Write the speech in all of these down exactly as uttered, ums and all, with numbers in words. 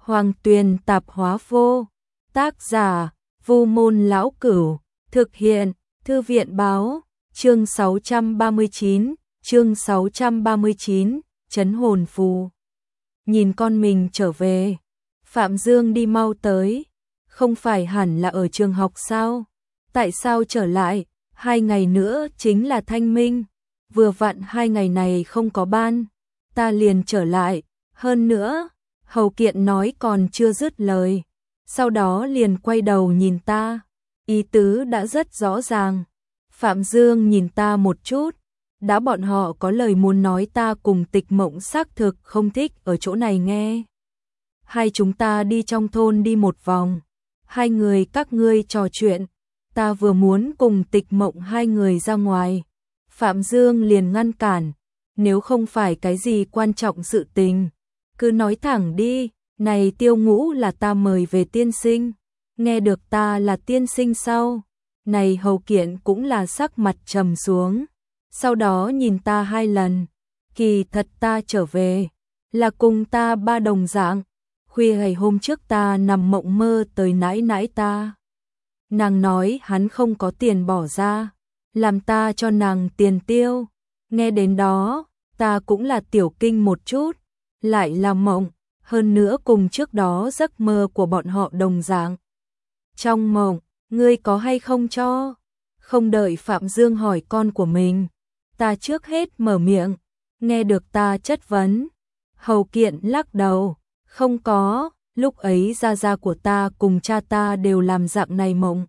Hoàng Tuyền Tạp Hóa Vô. Tác giả: Vu Môn Lão Cửu. Thực hiện: Thư viện Báo. Chương sáu trăm ba mươi chín, chương sáu trăm ba mươi chín, Trấn hồn phù. Nhìn con mình trở về, Phạm Dương đi mau tới, không phải hẳn là ở trường học sao? Tại sao trở lại? Hai ngày nữa chính là Thanh Minh, vừa vặn hai ngày này không có ban, ta liền trở lại, hơn nữa, Hầu Kiện nói còn chưa dứt lời, sau đó liền quay đầu nhìn ta, ý tứ đã rất rõ ràng. Phạm Dương nhìn ta một chút, đã bọn họ có lời muốn nói ta cùng Tịch Mộng xác thực không thích ở chỗ này nghe. Hai chúng ta đi trong thôn đi một vòng, hai người các ngươi trò chuyện, ta vừa muốn cùng Tịch Mộng hai người ra ngoài. Phạm Dương liền ngăn cản, nếu không phải cái gì quan trọng sự tình, cứ nói thẳng đi, này Tiêu Ngũ là ta mời về tiên sinh, nghe được ta là tiên sinh sau. Này Hầu Kiện cũng là sắc mặt trầm xuống, sau đó nhìn ta hai lần, kỳ thật ta trở về, là cùng ta ba đồng dạng, khuya ngày hôm trước ta nằm mộng mơ tới nãi nãi ta. Nàng nói hắn không có tiền bỏ ra, làm ta cho nàng tiền tiêu, nghe đến đó, ta cũng là tiểu kinh một chút, lại là mộng, hơn nữa cùng trước đó giấc mơ của bọn họ đồng dạng. Trong mộng, ngươi có hay không cho? Không đợi Phạm Dương hỏi con của mình, ta trước hết mở miệng, nghe được ta chất vấn. Hầu Kiện lắc đầu, không có, lúc ấy gia gia của ta cùng cha ta đều làm dạng này mộng.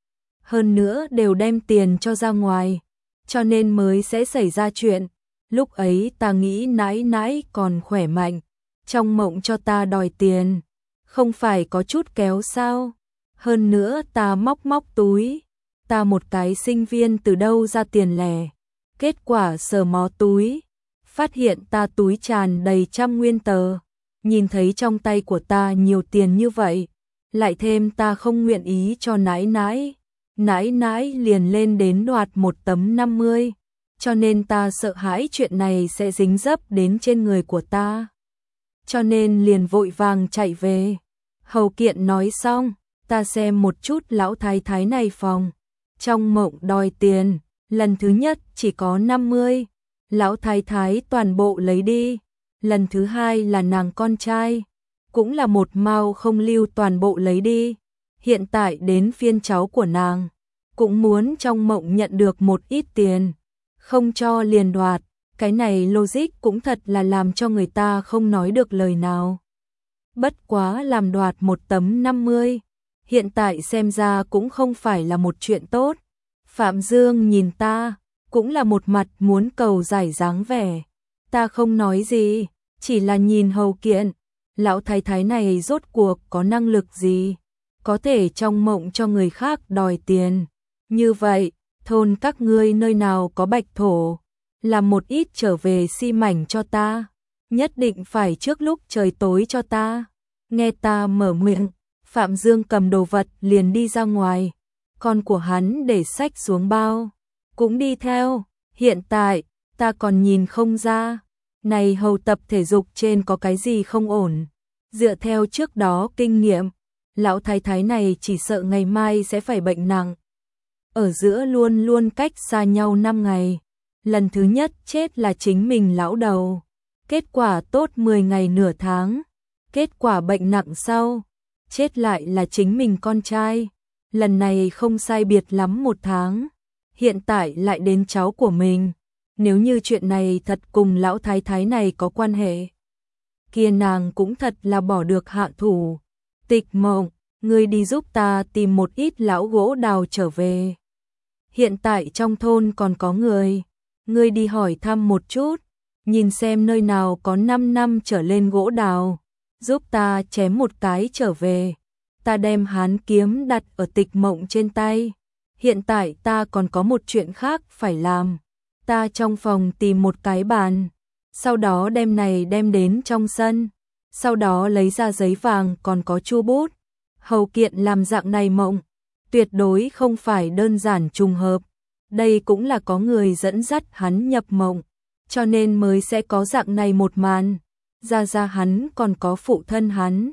Hơn nữa đều đem tiền cho ra ngoài, cho nên mới sẽ xảy ra chuyện. Lúc ấy ta nghĩ nãi nãi còn khỏe mạnh, trong mộng cho ta đòi tiền, không phải có chút kéo sao? Hơn nữa ta móc móc túi, ta một cái sinh viên từ đâu ra tiền lẻ, kết quả sờ mó túi, phát hiện ta túi tràn đầy trăm nguyên tờ, nhìn thấy trong tay của ta nhiều tiền như vậy, lại thêm ta không nguyện ý cho nãi nãi, nãi nãi liền lên đến đoạt một tấm năm mươi, cho nên ta sợ hãi chuyện này sẽ dính dấp đến trên người của ta, cho nên liền vội vàng chạy về. Hầu Kiện nói xong, ta xem một chút lão thái thái này phòng, trong mộng đòi tiền, lần thứ nhất chỉ có năm mươi, lão thái thái toàn bộ lấy đi, lần thứ hai là nàng con trai, cũng là một mao không lưu toàn bộ lấy đi, hiện tại đến phiên cháu của nàng, cũng muốn trong mộng nhận được một ít tiền, không cho liền đoạt, cái này logic cũng thật là làm cho người ta không nói được lời nào. Bất quá làm đoạt một tấm năm mươi, hiện tại xem ra cũng không phải là một chuyện tốt. Phạm Dương nhìn ta, cũng là một mặt muốn cầu giải dáng vẻ. Ta không nói gì, chỉ là nhìn Hầu Kiện, lão thái thái này rốt cuộc có năng lực gì, có thể trong mộng cho người khác đòi tiền. Như vậy, thôn các ngươi nơi nào có bạch thổ, làm một ít trở về xi mảnh cho ta, nhất định phải trước lúc trời tối cho ta. Nghe ta mở miệng, Phạm Dương cầm đồ vật liền đi ra ngoài, con của hắn để xách xuống bao, cũng đi theo. Hiện tại, ta còn nhìn không ra, này Hầu tập thể dục trên có cái gì không ổn. Dựa theo trước đó kinh nghiệm, lão thái thái này chỉ sợ ngày mai sẽ phải bệnh nặng. Ở giữa luôn luôn cách xa nhau năm ngày, lần thứ nhất chết là chính mình lão đầu, kết quả tốt mười ngày nửa tháng, kết quả bệnh nặng sau, chết lại là chính mình con trai, lần này không sai biệt lắm một tháng, hiện tại lại đến cháu của mình, nếu như chuyện này thật cùng lão thái thái này có quan hệ, kia nàng cũng thật là bỏ được hạ thủ. Tịch Mộng, ngươi đi giúp ta tìm một ít lão gỗ đào trở về. Hiện tại trong thôn còn có người, ngươi đi hỏi thăm một chút, nhìn xem nơi nào có năm năm trở lên gỗ đào, giúp ta chém một cái trở về, ta đem hán kiếm đặt ở Tịch Mộng trên tay. Hiện tại ta còn có một chuyện khác phải làm, ta trong phòng tìm một cái bàn, sau đó đem này đem đến trong sân, sau đó lấy ra giấy vàng còn có chu bút. Hầu Kiện làm dạng này mộng, tuyệt đối không phải đơn giản trùng hợp, đây cũng là có người dẫn dắt hắn nhập mộng, cho nên mới sẽ có dạng này một màn. Ra ra hắn còn có phụ thân hắn,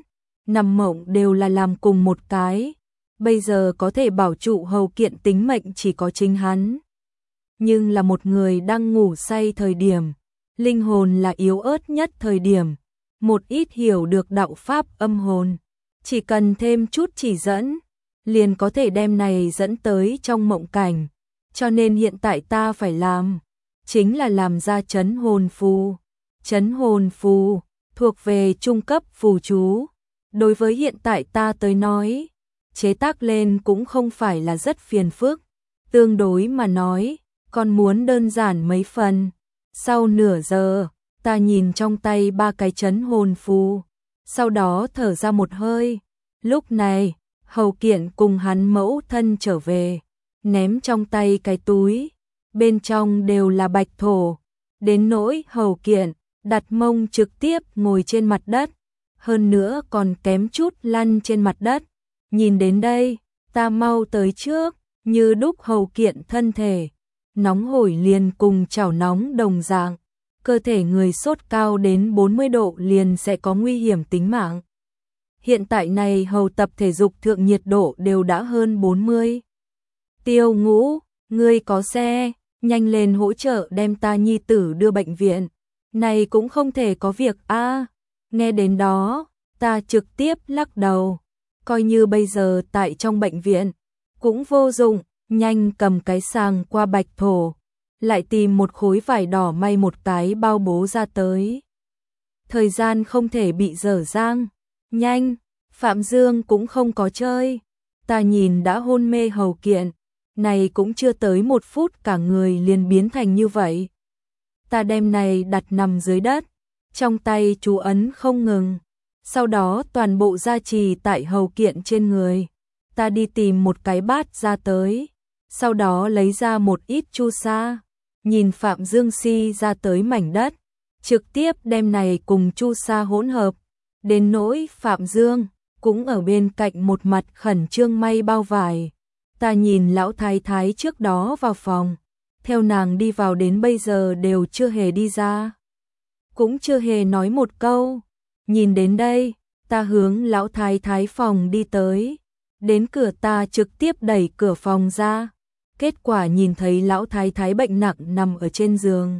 nằm mộng đều là làm cùng một cái, bây giờ có thể bảo trụ Hầu Kiện tính mệnh chỉ có chính hắn. Nhưng là một người đang ngủ say thời điểm, linh hồn là yếu ớt nhất thời điểm, một ít hiểu được đạo pháp âm hồn, chỉ cần thêm chút chỉ dẫn, liền có thể đem này dẫn tới trong mộng cảnh, cho nên hiện tại ta phải làm, chính là làm ra trấn hồn phù. Trấn hồn phù thuộc về trung cấp phù chú, đối với hiện tại ta tới nói, chế tác lên cũng không phải là rất phiền phức, tương đối mà nói, còn muốn đơn giản mấy phần. Sau nửa giờ, ta nhìn trong tay ba cái trấn hồn phù, sau đó thở ra một hơi. Lúc này, Hầu Kiện cùng hắn mẫu thân trở về, ném trong tay cái túi, bên trong đều là bạch thổ, đến nỗi Hầu Kiện đặt mông trực tiếp ngồi trên mặt đất, hơn nữa còn kém chút lăn trên mặt đất. Nhìn đến đây, ta mau tới trước, như đúc Hầu Kiện thân thể, nóng hổi liền cùng chảo nóng đồng dạng, cơ thể người sốt cao đến bốn mươi độ liền sẽ có nguy hiểm tính mạng. Hiện tại này hầu tập thể dục thượng nhiệt độ đều đã hơn bốn mươi. Tiêu Ngũ, ngươi có xe, nhanh lên hỗ trợ đem ta nhi tử đưa bệnh viện. Này cũng không thể có việc a. À, nghe đến đó, ta trực tiếp lắc đầu, coi như bây giờ tại trong bệnh viện cũng vô dụng, nhanh cầm cái sàng qua bạch thổ, lại tìm một khối vải đỏ may một cái bao bố ra tới. Thời gian không thể bị dở dang, nhanh, Phạm Dương cũng không có chơi. Ta nhìn đã hôn mê Hầu Kiện, này cũng chưa tới một phút cả người liền biến thành như vậy. Ta đem này đặt nằm dưới đất, trong tay chú ấn không ngừng, sau đó toàn bộ gia trì tại Hầu Kiện trên người. Ta đi tìm một cái bát ra tới, sau đó lấy ra một ít chu sa, nhìn Phạm Dương si ra tới mảnh đất, trực tiếp đem này cùng chu sa hỗn hợp. Đến nỗi Phạm Dương cũng ở bên cạnh một mặt khẩn trương may bao vải. Ta nhìn lão thái thái trước đó vào phòng, theo nàng đi vào đến bây giờ đều chưa hề đi ra, cũng chưa hề nói một câu. Nhìn đến đây, ta hướng lão thái thái phòng đi tới, đến cửa ta trực tiếp đẩy cửa phòng ra, kết quả nhìn thấy lão thái thái bệnh nặng nằm ở trên giường.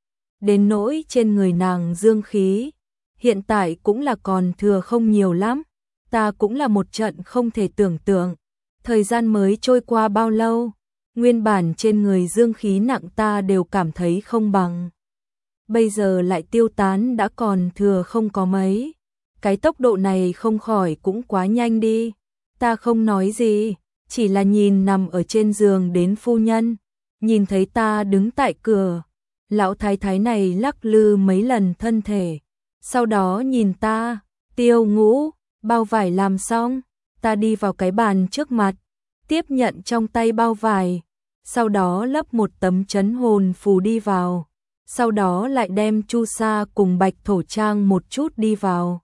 Đến nỗi trên người nàng dương khí, hiện tại cũng là còn thừa không nhiều lắm, ta cũng là một trận không thể tưởng tượng. Thời gian mới trôi qua bao lâu, nguyên bản trên người dương khí nặng ta đều cảm thấy không bằng. Bây giờ lại tiêu tán đã còn thừa không có mấy. Cái tốc độ này không khỏi cũng quá nhanh đi. Ta không nói gì, chỉ là nhìn nằm ở trên giường đến phu nhân, nhìn thấy ta đứng tại cửa. Lão thái thái này lắc lư mấy lần thân thể, sau đó nhìn ta, Tiêu Ngũ, bao vải làm xong. Ta đi vào cái bàn trước mặt, tiếp nhận trong tay bao vải, sau đó lấp một tấm trấn hồn phù đi vào, sau đó lại đem chu sa cùng bạch thổ trang một chút đi vào.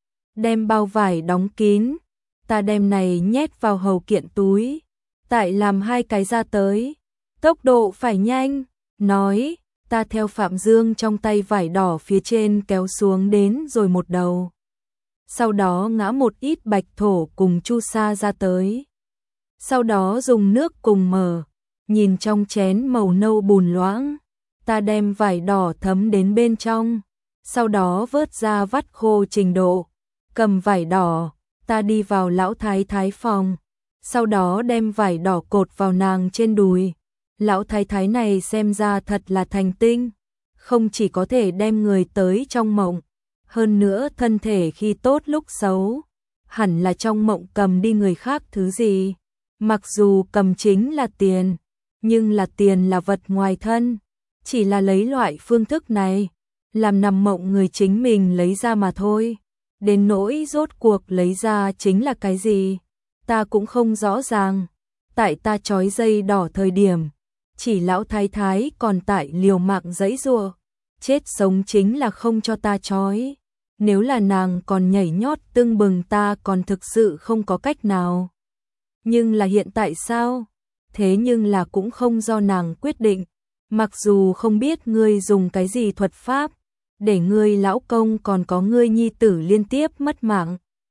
Đem bao vải đóng kín, ta đem này nhét vào Hầu Kiện túi, tại làm hai cái ra tới, tốc độ phải nhanh, nói, ta theo Phạm Dương trong tay vải đỏ phía trên kéo xuống đến rồi một đầu. Sau đó ngã một ít bạch thổ cùng chu sa ra tới. Sau đó dùng nước cùng mở, nhìn trong chén màu nâu bùn loãng, ta đem vải đỏ thấm đến bên trong, sau đó vớt ra vắt khô trình độ, cầm vải đỏ, ta đi vào lão thái thái phòng, sau đó đem vải đỏ cột vào nàng trên đùi. Lão thái thái này xem ra thật là thành tinh, không chỉ có thể đem người tới trong mộng, hơn nữa thân thể khi tốt lúc xấu, hẳn là trong mộng cầm đi người khác thứ gì. Mặc dù cầm chính là tiền, nhưng là tiền là vật ngoài thân, chỉ là lấy loại phương thức này, làm nằm mộng người chính mình lấy ra mà thôi. Đến nỗi rốt cuộc lấy ra chính là cái gì, ta cũng không rõ ràng. Tại ta trói dây đỏ thời điểm, chỉ lão thái thái còn tại liều mạng giãy giụa, chết sống chính là không cho ta trói. Nếu là nàng còn nhảy nhót tưng bừng ta còn thực sự không có cách nào. Nhưng là hiện tại sao? Thế nhưng là cũng không do nàng quyết định. Mặc dù không biết ngươi dùng cái gì thuật pháp, để ngươi lão công còn có ngươi nhi tử liên tiếp mất mạng.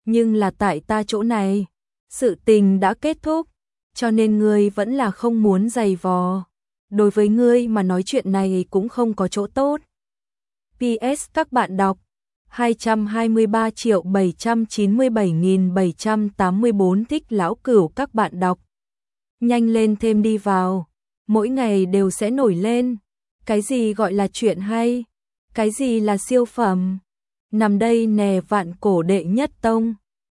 Nhưng là tại ta chỗ này, sự tình đã kết thúc, cho nên ngươi vẫn là không muốn giày vò. Đối với ngươi mà nói chuyện này cũng không có chỗ tốt. pê ét các bạn đọc hai trăm hai mươi ba triệu bảy trăm chín mươi bảy nghìn bảy trăm tám mươi bốn thích lão cửu các bạn đọc. Nhanh lên thêm đi vào, mỗi ngày đều sẽ nổi lên. Cái gì gọi là chuyện hay? Cái gì là siêu phẩm? Nằm đây nè vạn cổ đệ nhất tông.